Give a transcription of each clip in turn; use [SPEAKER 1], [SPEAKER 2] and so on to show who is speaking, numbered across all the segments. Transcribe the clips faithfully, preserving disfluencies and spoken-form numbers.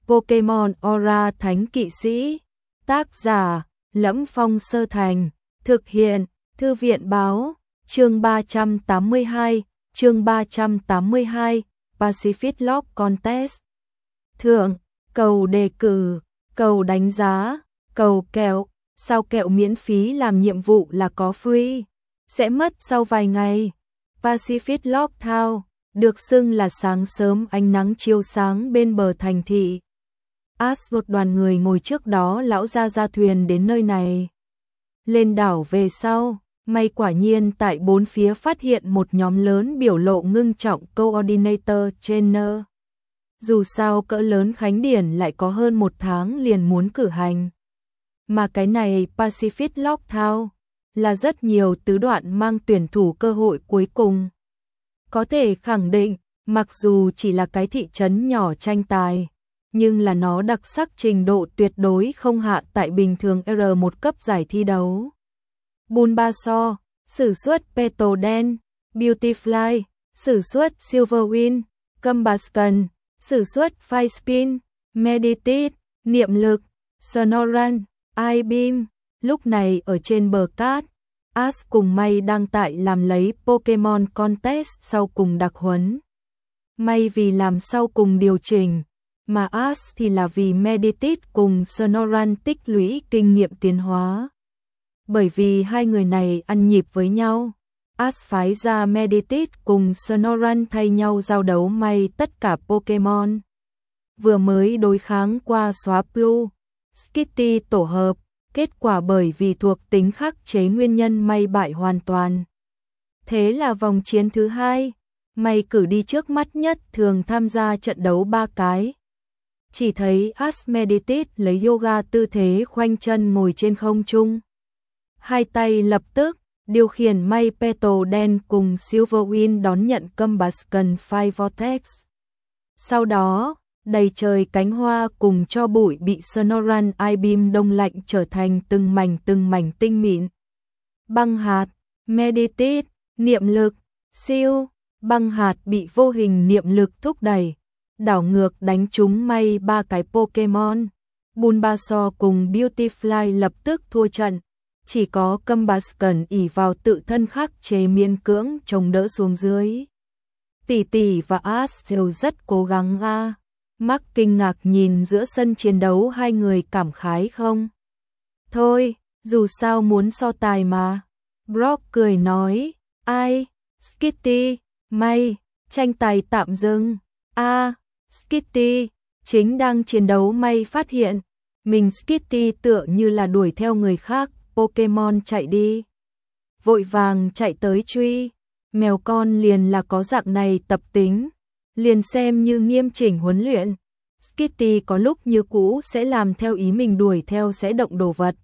[SPEAKER 1] Pokemon Aura Thánh Kỵ Sĩ. Tác giả: Lẫm Phong Sơ Thành. Thực hiện: Thư viện báo. Chương ba trăm tám mươi hai, chương ba trăm tám mươi hai, Pacific Log Contest. Thưởng: cầu đề cử, cầu đánh giá, cầu kẹo. Sao kẹo miễn phí làm nhiệm vụ là có free, sẽ mất sau vài ngày. Pacific Log Town được xưng là sáng sớm ánh nắng chiếu sáng bên bờ thành thị. Ash một đoàn người ngồi trước đó lão ra ra thuyền đến nơi này. Lên đảo về sau, may quả nhiên tại bốn phía phát hiện một nhóm lớn biểu lộ ngưng trọng Coordinator Trainer. Dù sao cỡ lớn khánh điển lại có hơn một tháng liền muốn cử hành. Mà cái này Pacific Log Town là rất nhiều tứ đoạn mang tuyển thủ cơ hội cuối cùng. Có thể khẳng định, mặc dù chỉ là cái thị trấn nhỏ tranh tài, nhưng là nó đặc sắc trình độ tuyệt đối không hạ tại bình thường R một cấp giải thi đấu. Bulbasaur, sử xuất Petal đen, Beautifly, sử xuất Silverwind, Combustion, sử xuất Fire Spin, Meditate, niệm lực, Snorunt, I-Beam. Lúc này ở trên bờ cát, Ash cùng May đang tại làm lấy Pokemon Contest sau cùng đặc huấn. May vì làm sau cùng điều chỉnh, mà Ash thì là vì Meditate cùng Snorunt tích lũy kinh nghiệm tiến hóa. Bởi vì hai người này ăn nhịp với nhau, Ash phái ra Meditate cùng Snorunt thay nhau giao đấu May tất cả Pokemon. Vừa mới đối kháng qua Swablu, Skitty tổ hợp, kết quả bởi vì thuộc tính khắc chế nguyên nhân May bại hoàn toàn. Thế là vòng chiến thứ hai, May cử đi trước mắt nhất thường tham gia trận đấu ba cái. Chỉ thấy Ash Meditate lấy yoga tư thế khoanh chân ngồi trên không trung. Hai tay lập tức điều khiển May Petal đen cùng Silverwind đón nhận Combustion Fire Vortex. Sau đó, đầy trời cánh hoa cùng cho bụi bị Snorunt I-Beam đông lạnh trở thành từng mảnh từng mảnh tinh mịn. Băng hạt, Meditate, niệm lực, siêu, băng hạt bị vô hình niệm lực thúc đẩy, đảo ngược đánh trúng May ba cái Pokemon. Bulbasaur cùng Beautifly lập tức thua trận, chỉ có Combustion ỷ vào tự thân khắc chế miễn cưỡng chống đỡ xuống dưới. Tỷ tỷ và Ash đều rất cố gắng a. À. Mark kinh ngạc nhìn giữa sân chiến đấu hai người cảm khái không? Thôi, dù sao muốn so tài mà. Brock cười nói, ai? Skitty, May, tranh tài tạm dừng. A, à, Skitty, chính đang chiến đấu May phát hiện, mình Skitty tựa như là đuổi theo người khác, Pokemon chạy đi. Vội vàng chạy tới truy, mèo con liền là có dạng này tập tính. Liền xem như nghiêm chỉnh huấn luyện, Skitty có lúc như cũ sẽ làm theo ý mình đuổi theo sẽ động đồ vật.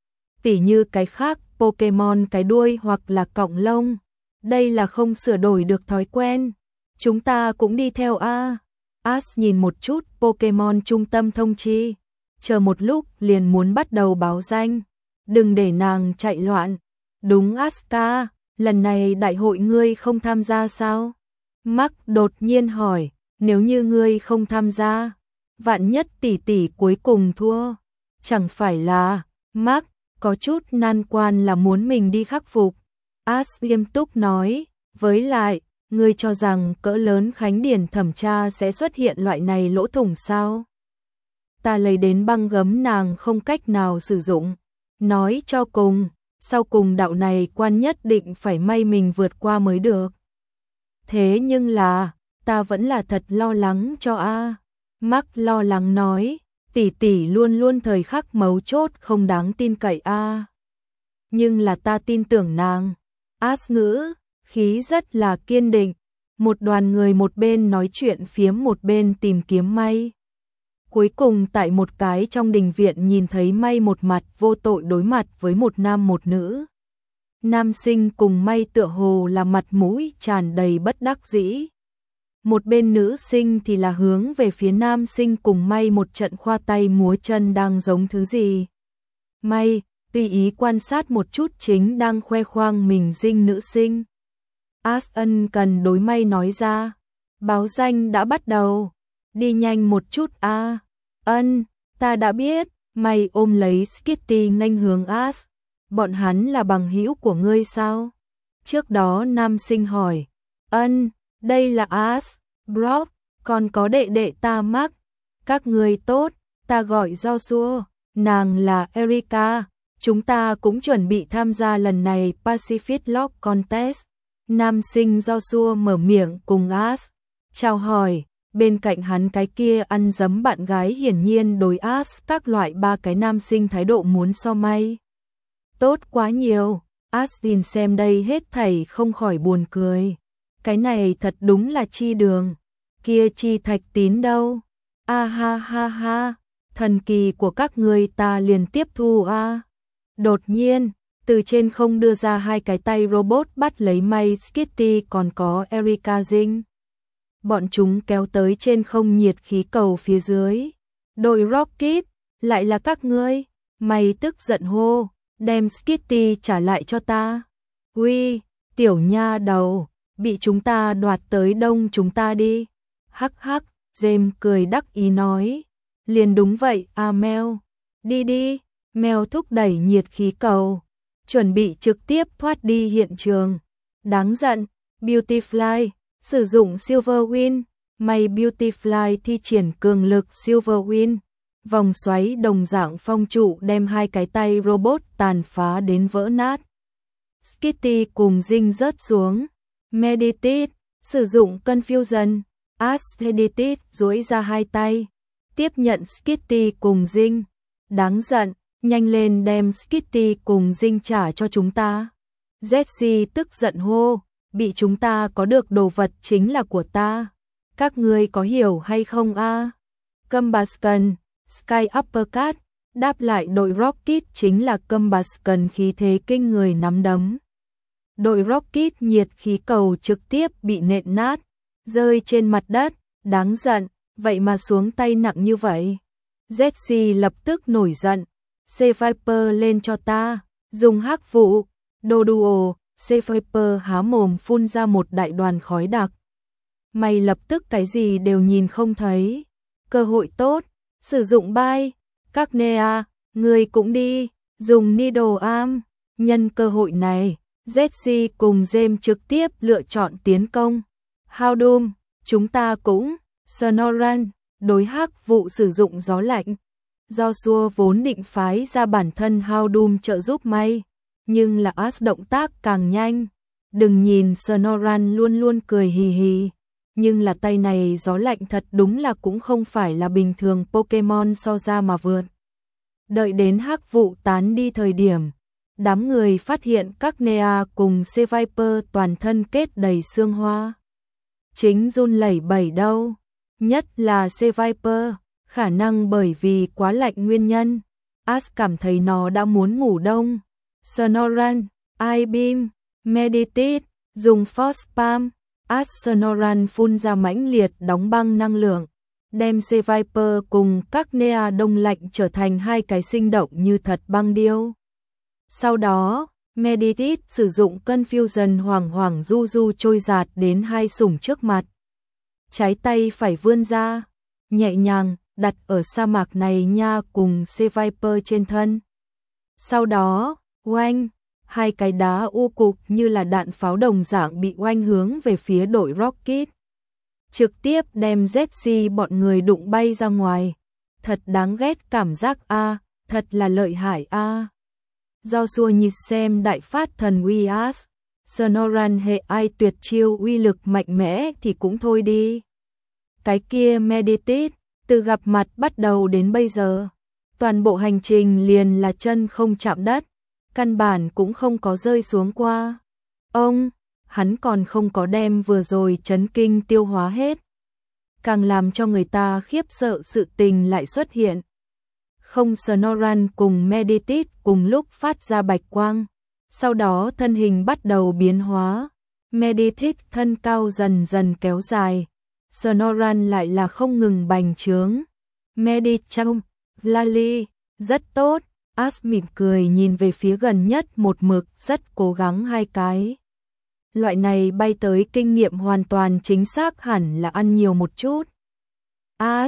[SPEAKER 1] Tỉ như cái khác Pokemon cái đuôi hoặc là cọng lông, đây là không sửa đổi được thói quen. Chúng ta cũng đi theo a. Ash nhìn một chút Pokemon trung tâm thông chi, chờ một lúc liền muốn bắt đầu báo danh. Đừng để nàng chạy loạn. Đúng Aska, lần này đại hội ngươi không tham gia sao? Mark đột nhiên hỏi, nếu như ngươi không tham gia, vạn nhất tỷ tỷ cuối cùng thua, chẳng phải là... Mark có chút nan quan là muốn mình đi khắc phục. Ash nghiêm túc nói, với lại, ngươi cho rằng cỡ lớn khánh điển thẩm tra sẽ xuất hiện loại này lỗ thủng sao? Ta lấy đến băng gấm nàng không cách nào sử dụng. Nói cho cùng, sau cùng đạo này quan nhất định phải may mình vượt qua mới được. Thế nhưng là, ta vẫn là thật lo lắng cho a. Mark lo lắng nói, tỷ tỷ luôn luôn thời khắc mấu chốt không đáng tin cậy a. Nhưng là ta tin tưởng nàng. Ash ngữ, khí rất là kiên định. Một đoàn người một bên nói chuyện phiếm một bên tìm kiếm May. Cuối cùng tại một cái trong đình viện nhìn thấy May một mặt vô tội đối mặt với một nam một nữ. Nam sinh cùng May tựa hồ là mặt mũi tràn đầy bất đắc dĩ. Một bên nữ sinh thì là hướng về phía nam sinh cùng May một trận khoa tay múa chân đang giống thứ gì. May, tùy ý quan sát một chút chính đang khoe khoang mình dinh nữ sinh. Ash ân cần đối May nói ra, báo danh đã bắt đầu, đi nhanh một chút a. Ân, ta đã biết. Mày ôm lấy Skitty nghênh hướng Ash. Bọn hắn là bằng hữu của ngươi sao? Trước đó nam sinh hỏi. Ân, đây là Ash, Brock, còn có đệ đệ ta Mark. Các ngươi tốt, ta gọi Joshua, nàng là Erica. Chúng ta cũng chuẩn bị tham gia lần này Pacific Log Contest. Nam sinh Joshua mở miệng cùng Ash chào hỏi. Bên cạnh hắn cái kia ăn dấm bạn gái hiển nhiên đối Ash các loại ba cái nam sinh thái độ muốn so may. Tốt quá nhiều, Astin xem đây hết thảy không khỏi buồn cười. Cái này thật đúng là chi đường. Kia chi thạch tín đâu? A ha ha ha, thần kỳ của các ngươi ta liền tiếp thu a. Đột nhiên, từ trên không đưa ra hai cái tay robot bắt lấy May Skitty còn có Erica Jing. Bọn chúng kéo tới trên không nhiệt khí cầu phía dưới. Đội Rocket, lại là các ngươi. May tức giận hô, đem Skitty trả lại cho ta. Uy, tiểu nha đầu, bị chúng ta đoạt tới đông chúng ta đi. Hắc hắc, James cười đắc ý nói. Liền đúng vậy, à Mel. Đi đi, Mel thúc đẩy nhiệt khí cầu. Chuẩn bị trực tiếp thoát đi hiện trường. Đáng giận, Beautyfly, sử dụng Silverwind. May Beautyfly thi triển cường lực Silverwind. Vòng xoáy đồng dạng phong trụ đem hai cái tay robot tàn phá đến vỡ nát. Skitty cùng Jing rớt xuống. Meditate, sử dụng Confusion. Aesthetic duỗi ra hai tay. Tiếp nhận Skitty cùng Jing. Đáng giận, nhanh lên đem Skitty cùng Jing trả cho chúng ta. Jessie tức giận hô, bị chúng ta có được đồ vật chính là của ta. Các ngươi có hiểu hay không a? À? Combustion, Sky Uppercut, đáp lại đội Rocket chính là Combustion khí thế kinh người nắm đấm. Đội Rocket nhiệt khí cầu trực tiếp bị nện nát, rơi trên mặt đất, đáng giận, vậy mà xuống tay nặng như vậy. Jessie lập tức nổi giận, C-Viper lên cho ta, dùng hắc vụ, đồ đùa, C-Viper há mồm phun ra một đại đoàn khói đặc. Mày lập tức cái gì đều nhìn không thấy. Cơ hội tốt, sử dụng bay, các Nea, người cũng đi, dùng Needle Arm. Nhân cơ hội này, Jessie cùng James trực tiếp lựa chọn tiến công. Houndoom, chúng ta cũng, Sonoran, đối hắc vụ sử dụng gió lạnh. Joshua vốn định phái ra bản thân Houndoom trợ giúp May, nhưng là Ash động tác càng nhanh. Đừng nhìn Sonoran luôn luôn cười hì hì, nhưng là tay này gió lạnh thật đúng là cũng không phải là bình thường Pokemon so ra mà vượt. Đợi đến hắc vụ tán đi thời điểm, đám người phát hiện các Nea cùng C-Viper toàn thân kết đầy xương hoa. Chính run lẩy bẩy đâu, nhất là C-Viper, khả năng bởi vì quá lạnh nguyên nhân. Ash cảm thấy nó đã muốn ngủ đông. Sonoran, I-Beam, Meditate, dùng Force Palm. Ash Sonoran phun ra mãnh liệt đóng băng năng lượng, đem C-Viper cùng các Nea đông lạnh trở thành hai cái sinh động như thật băng điêu. Sau đó, Meditate sử dụng Confusion hoảng hoảng du du trôi giạt đến hai sủng trước mặt. Trái tay phải vươn ra, nhẹ nhàng đặt ở sa mạc này nha cùng C-Viper trên thân. Sau đó, oanh, hai cái đá u cục như là đạn pháo đồng dạng bị oanh hướng về phía đội Rocket. Trực tiếp đem Jessie bọn người đụng bay ra ngoài. Thật đáng ghét cảm giác a, thật là lợi hại a. Joshua nhìn xem đại phát thần uy Ash, Sonoran hệ ai tuyệt chiêu uy lực mạnh mẽ thì cũng thôi đi. Cái kia Meditate, từ gặp mặt bắt đầu đến bây giờ, toàn bộ hành trình liền là chân không chạm đất, căn bản cũng không có rơi xuống qua. Ông, hắn còn không có đem vừa rồi chấn kinh tiêu hóa hết. Càng làm cho người ta khiếp sợ sự tình lại xuất hiện. Không, Sonoran cùng Meditate cùng lúc phát ra bạch quang, sau đó thân hình bắt đầu biến hóa. Meditate thân cao dần dần kéo dài, Sonoran lại là không ngừng bành trướng. Meditate, Lali, rất tốt. Ash mỉm cười nhìn về phía gần nhất một mực rất cố gắng hai cái. Loại này bay tới kinh nghiệm hoàn toàn chính xác hẳn là ăn nhiều một chút. Ash,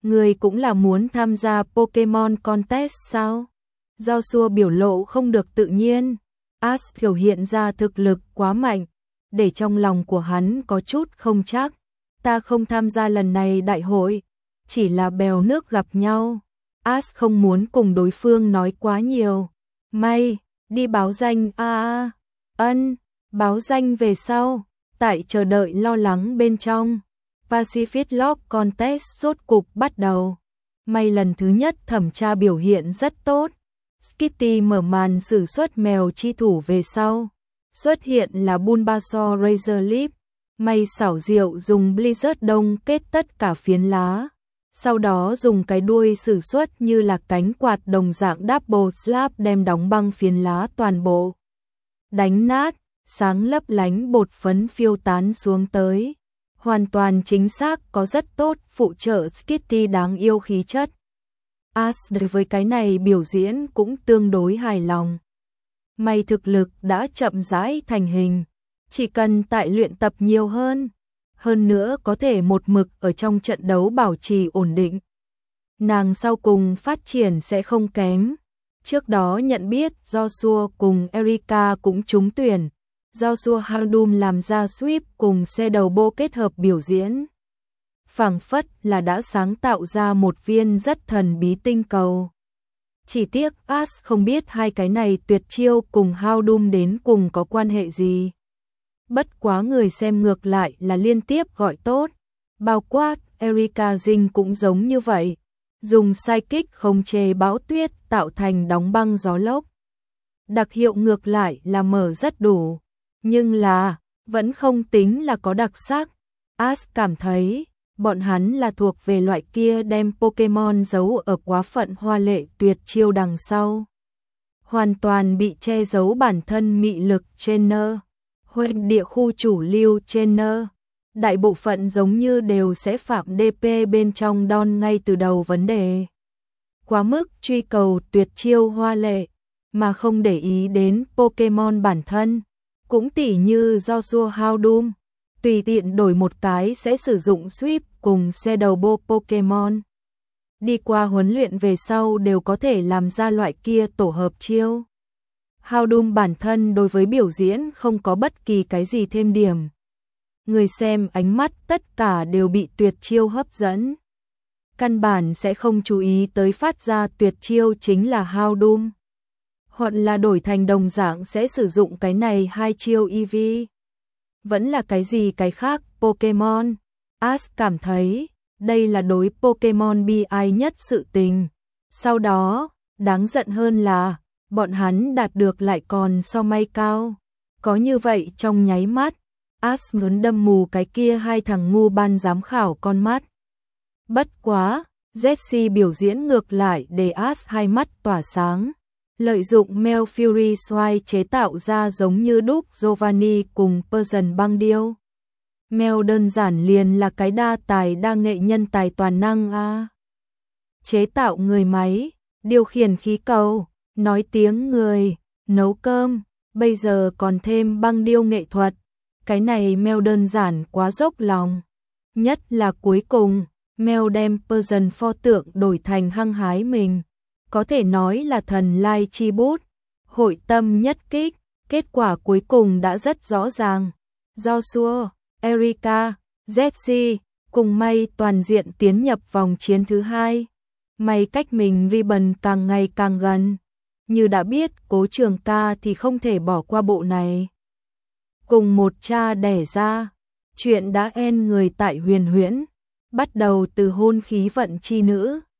[SPEAKER 1] Người cũng là muốn tham gia Pokemon Contest sao? Joshua biểu lộ không được tự nhiên. Ash biểu hiện ra thực lực quá mạnh, để trong lòng của hắn có chút không chắc. Ta không tham gia lần này đại hội, chỉ là bèo nước gặp nhau. Ash không muốn cùng đối phương nói quá nhiều. May, đi báo danh a à, ân, báo danh về sau, tại chờ đợi lo lắng bên trong. Pacific Log Contest rốt cục bắt đầu. May lần thứ nhất thẩm tra biểu hiện rất tốt. Skitty mở màn sử xuất mèo chi thủ về sau. Xuất hiện là Bulbasaur Razor Leaf. May xảo diệu dùng Blizzard đông kết tất cả phiến lá. Sau đó dùng cái đuôi sử xuất như là cánh quạt đồng dạng Double Slap đem đóng băng phiến lá toàn bộ. Đánh nát, sáng lấp lánh bột phấn phiêu tán xuống tới. Hoàn toàn chính xác, có rất tốt phụ trợ Skitty đáng yêu khí chất. Ash đối với cái này biểu diễn cũng tương đối hài lòng. May thực lực đã chậm rãi thành hình, chỉ cần tại luyện tập nhiều hơn, hơn nữa có thể một mực ở trong trận đấu bảo trì ổn định. Nàng sau cùng phát triển sẽ không kém. Trước đó nhận biết Joshua cùng Erika cũng trúng tuyển. Joshua Houndoom làm ra sweep cùng xe đầu bô kết hợp biểu diễn. Phảng phất là đã sáng tạo ra một viên rất thần bí tinh cầu. Chỉ tiếc Ash không biết hai cái này tuyệt chiêu cùng Houndoom đến cùng có quan hệ gì. Bất quá người xem ngược lại là liên tiếp gọi tốt. Bao quát, Erika Jing cũng giống như vậy. Dùng Psychic khống chế bão tuyết tạo thành đóng băng gió lốc. Đặc hiệu ngược lại là mở rất đủ. Nhưng là, vẫn không tính là có đặc sắc. Ash cảm thấy, bọn hắn là thuộc về loại kia đem Pokemon giấu ở quá phận hoa lệ tuyệt chiêu đằng sau. Hoàn toàn bị che giấu bản thân mị lực trainer. Huyện địa khu chủ lưu trainer. Đại bộ phận giống như đều sẽ phạm đê pê bên trong đon ngay từ đầu vấn đề. Quá mức truy cầu tuyệt chiêu hoa lệ, mà không để ý đến Pokemon bản thân. Cũng tỉ như Joshua Houndoom, tùy tiện đổi một cái sẽ sử dụng sweep cùng xe đầu bô Pokemon. Đi qua huấn luyện về sau đều có thể làm ra loại kia tổ hợp chiêu. Houndoom bản thân đối với biểu diễn không có bất kỳ cái gì thêm điểm. Người xem ánh mắt tất cả đều bị tuyệt chiêu hấp dẫn. Căn bản sẽ không chú ý tới phát ra tuyệt chiêu chính là Houndoom. Hoặc là đổi thành đồng dạng sẽ sử dụng cái này hai chiêu e vê. Vẫn là cái gì cái khác Pokemon. Ash cảm thấy đây là đối Pokemon bi ai nhất sự tình. Sau đó, đáng giận hơn là bọn hắn đạt được lại còn so may cao. Có như vậy trong nháy mắt, Ash muốn đâm mù cái kia hai thằng ngu ban giám khảo con mắt. Bất quá, Jessie biểu diễn ngược lại để Ash hai mắt tỏa sáng. Lợi dụng Mel Fury Swine chế tạo ra giống như đúc Giovanni cùng Persian băng điêu. Mel đơn giản liền là cái đa tài đa nghệ nhân tài toàn năng a. À. Chế tạo người máy, điều khiển khí cầu, nói tiếng người, nấu cơm, bây giờ còn thêm băng điêu nghệ thuật. Cái này Mel đơn giản quá dốc lòng. Nhất là cuối cùng, Mel đem Persian pho tượng đổi thành hăng hái mình. Có thể nói là thần lai chi bút, hội tâm nhất kích, kết quả cuối cùng đã rất rõ ràng. Joshua, Erika, Jessie, cùng May toàn diện tiến nhập vòng chiến thứ hai. May cách mình Ribbon càng ngày càng gần. Như đã biết, Cố Trường Ca thì không thể bỏ qua bộ này. Cùng một cha đẻ ra, chuyện đã end người tại huyền huyễn, bắt đầu từ hôn khí vận chi nữ.